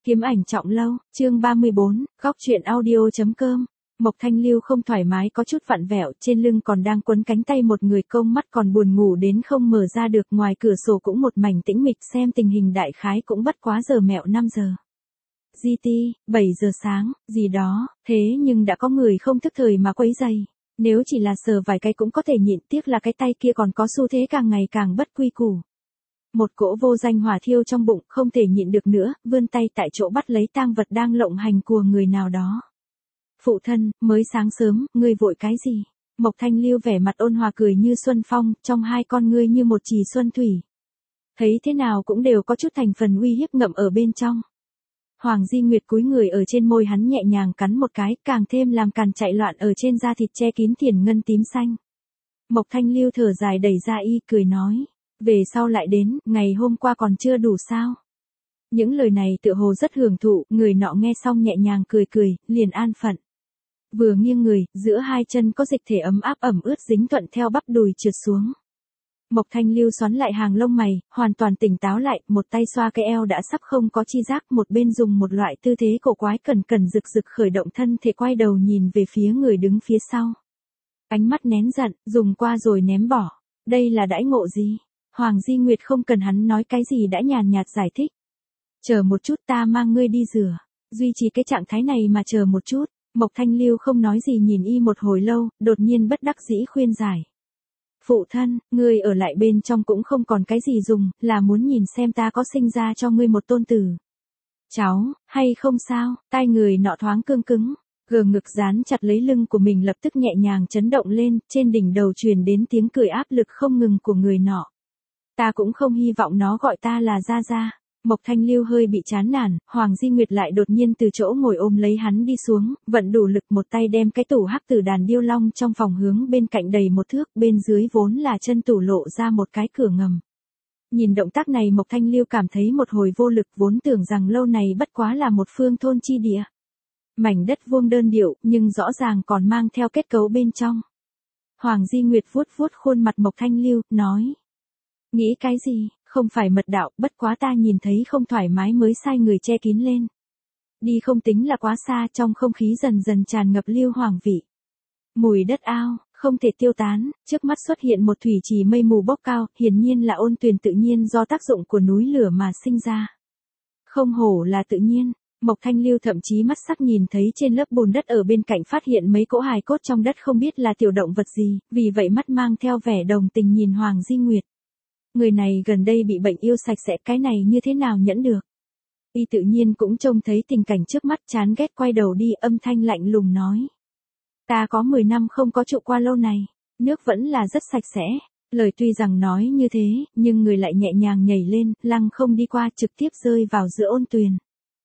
Kiếm ảnh trọng lâu, chương 34, góc truyện audio.com. Mộc Thanh Lưu không thoải mái có chút vặn vẹo, trên lưng còn đang quấn cánh tay một người, công mắt còn buồn ngủ đến không mở ra được, ngoài cửa sổ cũng một mảnh tĩnh mịch, xem tình hình đại khái cũng bất quá giờ mẹo 5 giờ. GT, 7 giờ sáng, gì đó, thế nhưng đã có người không thức thời mà quấy giày. Nếu chỉ là sờ vài cái cũng có thể nhịn, tiếc là cái tay kia còn có xu thế càng ngày càng bất quy củ. Một cỗ vô danh hỏa thiêu trong bụng, không thể nhịn được nữa, vươn tay tại chỗ bắt lấy tang vật đang lộng hành của người nào đó. Phụ thân, mới sáng sớm, ngươi vội cái gì? Mộc Thanh Lưu vẻ mặt ôn hòa cười như xuân phong, trong hai con ngươi như một chì xuân thủy. Thấy thế nào cũng đều có chút thành phần uy hiếp ngậm ở bên trong. Hoàng Di Nguyệt cúi người ở trên môi hắn nhẹ nhàng cắn một cái, càng thêm làm càn chạy loạn ở trên da thịt che kín thiền ngân tím xanh. Mộc Thanh Lưu thở dài đẩy ra y, cười nói. Về sau lại đến, ngày hôm qua còn chưa đủ sao? Những lời này tựa hồ rất hưởng thụ, người nọ nghe xong nhẹ nhàng cười cười, liền an phận. Vừa nghiêng người, giữa hai chân có dịch thể ấm áp ẩm ướt dính thuận theo bắp đùi trượt xuống. Mộc Thanh Lưu xoắn lại hàng lông mày, hoàn toàn tỉnh táo lại, một tay xoa cái eo đã sắp không có chi giác, một bên dùng một loại tư thế cổ quái cẩn cẩn rực rực khởi động thân thể, quay đầu nhìn về phía người đứng phía sau. Ánh mắt nén giận, dùng qua rồi ném bỏ. Đây là đãi ngộ gì? Hoàng Di Nguyệt không cần hắn nói cái gì đã nhàn nhạt giải thích. Chờ một chút, ta mang ngươi đi rửa. Duy trì cái trạng thái này mà chờ một chút. Mộc Thanh Lưu không nói gì nhìn y một hồi lâu, đột nhiên bất đắc dĩ khuyên giải. Phụ thân, ngươi ở lại bên trong cũng không còn cái gì dùng, là muốn nhìn xem ta có sinh ra cho ngươi một tôn tử. Cháu, hay không sao? Tai người nọ thoáng cương cứng, gờ ngực dán chặt lấy lưng của mình lập tức nhẹ nhàng chấn động lên, trên đỉnh đầu truyền đến tiếng cười áp lực không ngừng của người nọ. Ta cũng không hy vọng nó gọi ta là Gia Gia. Mộc Thanh Lưu hơi bị chán nản, Hoàng Di Nguyệt lại đột nhiên từ chỗ ngồi ôm lấy hắn đi xuống, vận đủ lực một tay đem cái tủ hắc tử đàn điêu long trong phòng hướng bên cạnh đầy một thước, bên dưới vốn là chân tủ lộ ra một cái cửa ngầm. Nhìn động tác này Mộc Thanh Lưu cảm thấy một hồi vô lực, vốn tưởng rằng lâu này bất quá là một phương thôn chi địa. Mảnh đất vuông đơn điệu, nhưng rõ ràng còn mang theo kết cấu bên trong. Hoàng Di Nguyệt vuốt vuốt khuôn mặt Mộc Thanh Lưu, nói. Nghĩ cái gì, không phải mật đạo, bất quá ta nhìn thấy không thoải mái mới sai người che kín lên. Đi không tính là quá xa, trong không khí dần dần tràn ngập lưu hoàng vị. Mùi đất ao, không thể tiêu tán, trước mắt xuất hiện một thủy trì mây mù bốc cao, hiển nhiên là ôn tuyền tự nhiên do tác dụng của núi lửa mà sinh ra. Không hổ là tự nhiên, Mộc Thanh Lưu thậm chí mắt sắc nhìn thấy trên lớp bùn đất ở bên cạnh phát hiện mấy cỗ hài cốt trong đất, không biết là tiểu động vật gì, vì vậy mắt mang theo vẻ đồng tình nhìn Hoàng Di Nguyệt. Người này gần đây bị bệnh yêu sạch sẽ, cái này như thế nào nhẫn được. Y tự nhiên cũng trông thấy tình cảnh trước mắt, chán ghét quay đầu đi, âm thanh lạnh lùng nói. Ta có 10 năm không có trụ qua lâu này, nước vẫn là rất sạch sẽ. Lời tuy rằng nói như thế, nhưng người lại nhẹ nhàng nhảy lên, lăng không đi qua, trực tiếp rơi vào giữa ôn tuyền.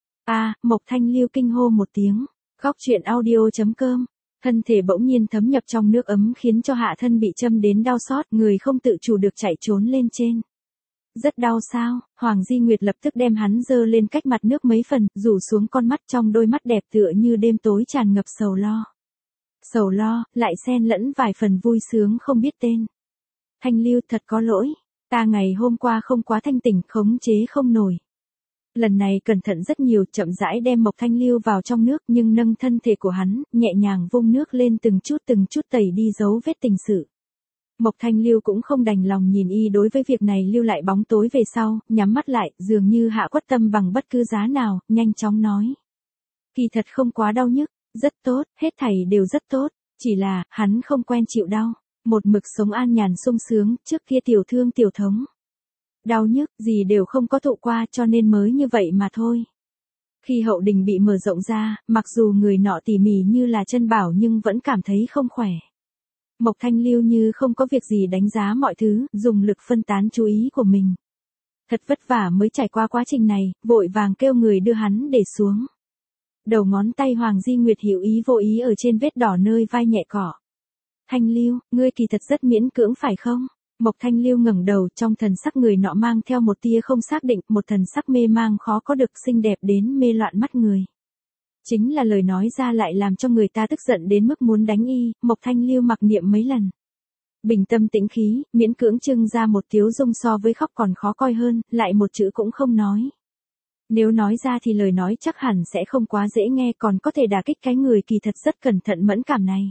Mộc Thanh Lưu kinh hô một tiếng, góc truyện audio.com. Thân thể bỗng nhiên thấm nhập trong nước ấm khiến cho hạ thân bị châm đến đau xót, người không tự chủ được chạy trốn lên trên. Rất đau sao? Hoàng Di Nguyệt lập tức đem hắn dơ lên cách mặt nước mấy phần, rủ xuống con mắt, trong đôi mắt đẹp tựa như đêm tối tràn ngập sầu lo. Sầu lo, lại xen lẫn vài phần vui sướng không biết tên. Thanh Lưu, thật có lỗi, ta ngày hôm qua không quá thanh tỉnh, khống chế không nổi. Lần này cẩn thận rất nhiều, chậm rãi đem Mộc Thanh Lưu vào trong nước, nhưng nâng thân thể của hắn, nhẹ nhàng vung nước lên từng chút tẩy đi dấu vết tình sự. Mộc Thanh Lưu cũng không đành lòng nhìn y đối với việc này lưu lại bóng tối về sau, nhắm mắt lại, dường như hạ quyết tâm bằng bất cứ giá nào, nhanh chóng nói. Kỳ thật không quá đau nhức, rất tốt, hết thảy đều rất tốt, chỉ là, hắn không quen chịu đau, một mực sống an nhàn sung sướng, trước kia tiểu thương tiểu thống. Đau nhức, gì đều không có thụ qua cho nên mới như vậy mà thôi. Khi hậu đình bị mở rộng ra, mặc dù người nọ tỉ mỉ như là chân bảo nhưng vẫn cảm thấy không khỏe. Mộc Thanh Lưu như không có việc gì đánh giá mọi thứ, dùng lực phân tán chú ý của mình. Thật vất vả mới trải qua quá trình này, vội vàng kêu người đưa hắn để xuống. Đầu ngón tay Hoàng Di Nguyệt hữu ý vô ý ở trên vết đỏ nơi vai nhẹ cỏ. Thanh Lưu, ngươi kỳ thật rất miễn cưỡng phải không? Mộc Thanh Lưu ngẩng đầu, trong thần sắc người nọ mang theo một tia không xác định, một thần sắc mê mang khó có được, xinh đẹp đến mê loạn mắt người. Chính là lời nói ra lại làm cho người ta tức giận đến mức muốn đánh y, Mộc Thanh Lưu mặc niệm mấy lần. Bình tâm tĩnh khí, miễn cưỡng trưng ra một tiếu dung so với khóc còn khó coi hơn, lại một chữ cũng không nói. Nếu nói ra thì lời nói chắc hẳn sẽ không quá dễ nghe, còn có thể đả kích cái người kỳ thật rất cẩn thận mẫn cảm này.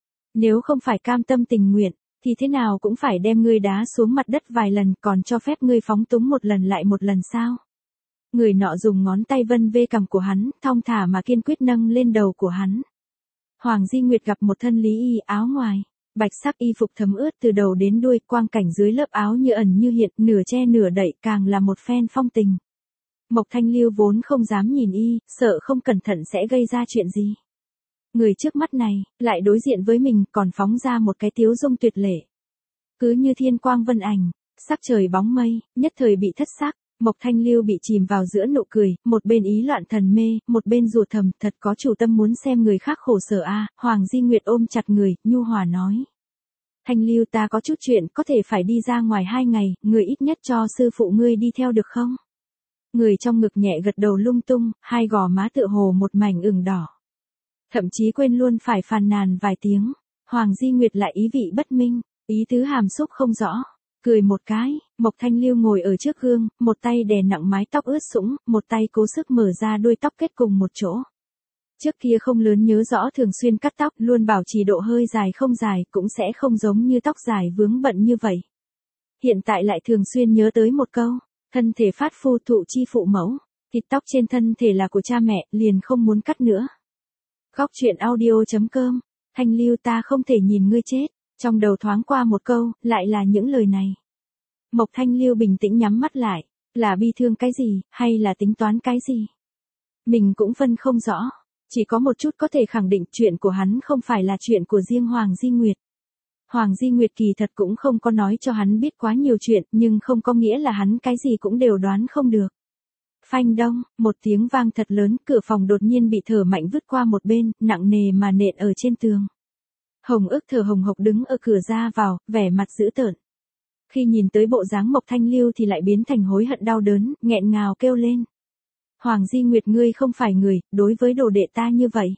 Nếu không phải cam tâm tình nguyện, thì thế nào cũng phải đem ngươi đá xuống mặt đất vài lần, còn cho phép ngươi phóng túng một lần lại một lần sao? Người nọ dùng ngón tay vân vê cằm của hắn, thong thả mà kiên quyết nâng lên đầu của hắn. Hoàng Di Nguyệt gặp một thân lý y áo ngoài, bạch sắc y phục thấm ướt từ đầu đến đuôi, quang cảnh dưới lớp áo như ẩn như hiện, nửa che nửa đậy, càng là một phen phong tình. Mộc Thanh Lưu vốn không dám nhìn y, sợ không cẩn thận sẽ gây ra chuyện gì. Người trước mắt này, lại đối diện với mình, còn phóng ra một cái tiếu dung tuyệt lệ. Cứ như thiên quang vân ảnh, sắc trời bóng mây, nhất thời bị thất sắc. Mộc Thanh Lưu bị chìm vào giữa nụ cười, một bên ý loạn thần mê, một bên rủa thầm, thật có chủ tâm muốn xem người khác khổ sở a. Hoàng Di Nguyệt ôm chặt người, nhu hòa nói. Thanh Lưu, ta có chút chuyện, có thể phải đi ra ngoài 2 ngày, người ít nhất cho sư phụ ngươi đi theo được không? Người trong ngực nhẹ gật đầu lung tung, hai gò má tựa hồ một mảnh ửng đỏ. Thậm chí quên luôn phải phàn nàn vài tiếng. Hoàng Di Nguyệt lại ý vị bất minh, ý tứ hàm xúc không rõ. Cười một cái, Mộc Thanh Lưu ngồi ở trước gương, một tay đè nặng mái tóc ướt sũng, một tay cố sức mở ra đuôi tóc kết cùng một chỗ. Trước kia không lớn nhớ rõ thường xuyên cắt tóc, luôn bảo trì độ hơi dài không dài, cũng sẽ không giống như tóc dài vướng bận như vậy. Hiện tại lại thường xuyên nhớ tới một câu, thân thể phát phu thụ chi phụ mẫu, thịt tóc trên thân thể là của cha mẹ, liền không muốn cắt nữa. Góc truyện audio.com, Thanh Lưu, ta không thể nhìn ngươi chết. Trong đầu thoáng qua một câu, lại là những lời này. Mộc Thanh Lưu bình tĩnh nhắm mắt lại, là bi thương cái gì, hay là tính toán cái gì? Mình cũng phân không rõ, chỉ có một chút có thể khẳng định, chuyện của hắn không phải là chuyện của riêng Hoàng Di Nguyệt. Hoàng Di Nguyệt kỳ thật cũng không có nói cho hắn biết quá nhiều chuyện, nhưng không có nghĩa là hắn cái gì cũng đều đoán không được. Phanh đông, một tiếng vang thật lớn, cửa phòng đột nhiên bị thở mạnh vứt qua một bên, nặng nề mà nện ở trên tường. Hồng Ước thở hồng hộc đứng ở cửa ra vào, vẻ mặt dữ tợn. Khi nhìn tới bộ dáng Mộc Thanh Lưu thì lại biến thành hối hận đau đớn, nghẹn ngào kêu lên. Hoàng Di Nguyệt, ngươi không phải người, đối với đồ đệ ta như vậy.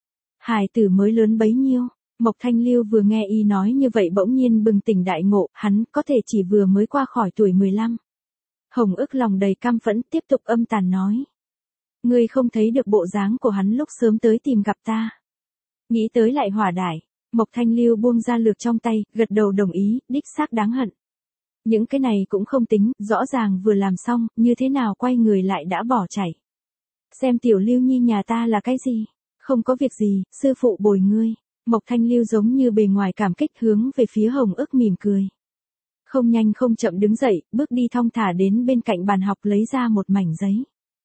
Hài tử mới lớn bấy nhiêu. Mộc Thanh Lưu vừa nghe y nói như vậy bỗng nhiên bừng tỉnh đại ngộ, hắn có thể chỉ vừa mới qua khỏi tuổi 15. Hồng Ước lòng đầy căm phẫn tiếp tục âm tàn nói. Ngươi không thấy được bộ dáng của hắn lúc sớm tới tìm gặp ta. Nghĩ tới lại hỏa đại. Mộc Thanh Lưu buông ra lược trong tay, gật đầu đồng ý, đích xác đáng hận. Những cái này cũng không tính, rõ ràng vừa làm xong, như thế nào quay người lại đã bỏ chạy. Xem tiểu Lưu Nhi nhà ta là cái gì? Không có việc gì, sư phụ bồi ngươi. Mộc Thanh Lưu giống như bề ngoài cảm kích hướng về phía Hồng Ước mỉm cười. Không nhanh không chậm đứng dậy, bước đi thong thả đến bên cạnh bàn học lấy ra một mảnh giấy.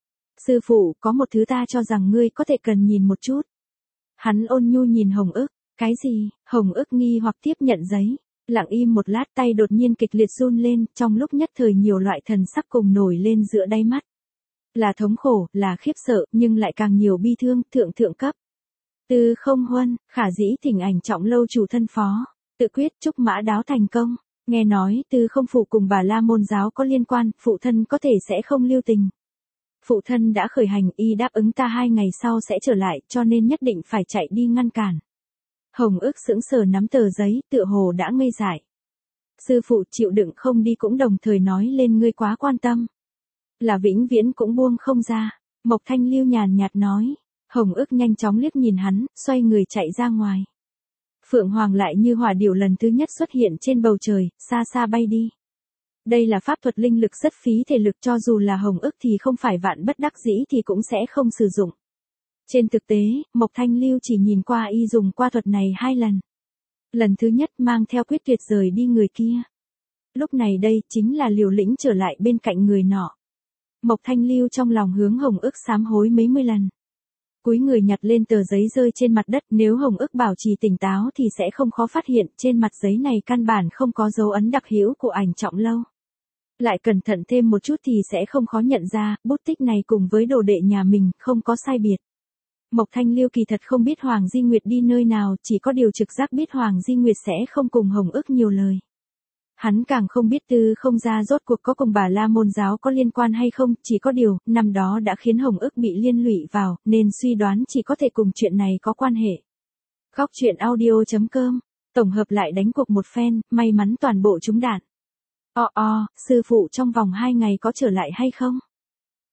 Sư phụ, có một thứ ta cho rằng ngươi có thể cần nhìn một chút. Hắn ôn nhu nhìn Hồng Ước. Cái gì? Hồng Ước nghi hoặc tiếp nhận giấy. Lặng im một lát, tay đột nhiên kịch liệt run lên, trong lúc nhất thời nhiều loại thần sắc cùng nổi lên giữa đáy mắt. Là thống khổ, là khiếp sợ, nhưng lại càng nhiều bi thương, thượng cấp. Tư Không Huân, khả dĩ thỉnh ảnh Trọng Lâu chủ thân phó. Tự quyết chúc mã đáo thành công. Nghe nói Tư Không phụ cùng Bà La Môn giáo có liên quan, phụ thân có thể sẽ không lưu tình. Phụ thân đã khởi hành, y đáp ứng ta 2 ngày sau sẽ trở lại, cho nên nhất định phải chạy đi ngăn cản. Hồng Ước sững sờ nắm tờ giấy, tựa hồ đã ngây dại. Sư phụ chịu đựng không đi cũng đồng thời nói lên ngươi quá quan tâm. Là vĩnh viễn cũng buông không ra. Mộc Thanh Lưu nhàn nhạt nói. Hồng Ước nhanh chóng liếc nhìn hắn, xoay người chạy ra ngoài. Phượng Hoàng lại như hỏa điểu lần thứ nhất xuất hiện trên bầu trời, xa xa bay đi. Đây là pháp thuật linh lực rất phí thể lực, cho dù là Hồng Ước thì không phải vạn bất đắc dĩ thì cũng sẽ không sử dụng. Trên thực tế, Mộc Thanh Lưu chỉ nhìn qua y dùng qua thuật này 2 lần. Lần thứ nhất mang theo quyết tuyệt rời đi người kia. Lúc này đây chính là liều lĩnh trở lại bên cạnh người nọ. Mộc Thanh Lưu trong lòng hướng Hồng Ước sám hối mấy mươi lần. Cúi người nhặt lên tờ giấy rơi trên mặt đất, nếu Hồng Ước bảo trì tỉnh táo thì sẽ không khó phát hiện trên mặt giấy này căn bản không có dấu ấn đặc hữu của ảnh Trọng Lâu. Lại cẩn thận thêm một chút thì sẽ không khó nhận ra, bút tích này cùng với đồ đệ nhà mình không có sai biệt. Mộc Thanh Lưu kỳ thật không biết Hoàng Di Nguyệt đi nơi nào, chỉ có điều trực giác biết Hoàng Di Nguyệt sẽ không cùng Hồng Ước nhiều lời. Hắn càng không biết Tư Không gia rốt cuộc có cùng Bà La Môn giáo có liên quan hay không, chỉ có điều, năm đó đã khiến Hồng Ước bị liên lụy vào, nên suy đoán chỉ có thể cùng chuyện này có quan hệ. Góc truyện audio.com, tổng hợp lại đánh cuộc một phen, may mắn toàn bộ trúng đạn. Sư phụ trong vòng 2 ngày có trở lại hay không?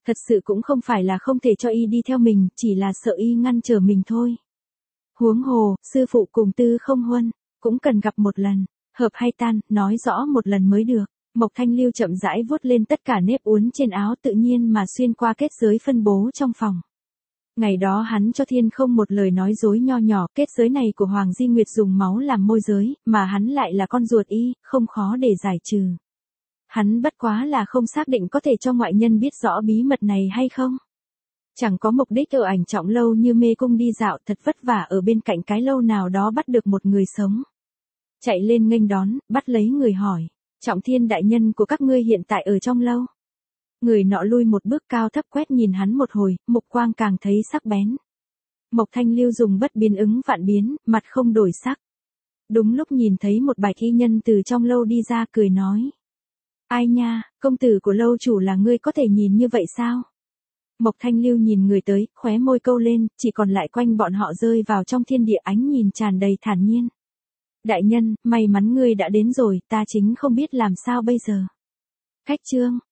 Thật sự cũng không phải là không thể cho y đi theo mình, chỉ là sợ y ngăn trở mình thôi. Huống hồ, sư phụ cùng Tư Không Huân, cũng cần gặp một lần, hợp hay tan, nói rõ một lần mới được. Mộc Thanh Lưu chậm rãi vuốt lên tất cả nếp uốn trên áo tự nhiên mà xuyên qua kết giới phân bố trong phòng. Ngày đó hắn cho Thiên Không một lời nói dối nho nhỏ, kết giới này của Hoàng Di Nguyệt dùng máu làm môi giới, mà hắn lại là con ruột y, không khó để giải trừ. Hắn bất quá là không xác định có thể cho ngoại nhân biết rõ bí mật này hay không. Chẳng có mục đích ở Ảnh Trọng lâu như mê cung đi dạo thật vất vả ở bên cạnh cái lâu nào đó bắt được một người sống. Chạy lên nghênh đón, bắt lấy người hỏi, Trọng Thiên đại nhân của các ngươi hiện tại ở trong lâu. Người nọ lui một bước cao thấp quét nhìn hắn một hồi, mục quang càng thấy sắc bén. Mộc Thanh Lưu dùng bất biến ứng vạn biến, mặt không đổi sắc. Đúng lúc nhìn thấy một bạch y nhân từ trong lâu đi ra cười nói. Ai nha, công tử của lâu chủ là ngươi có thể nhìn như vậy sao? Mộc Thanh Lưu nhìn người tới, khóe môi câu lên, chỉ còn lại quanh bọn họ rơi vào trong thiên địa ánh nhìn tràn đầy thản nhiên. Đại nhân, may mắn ngươi đã đến rồi, ta chính không biết làm sao bây giờ. Khách trương,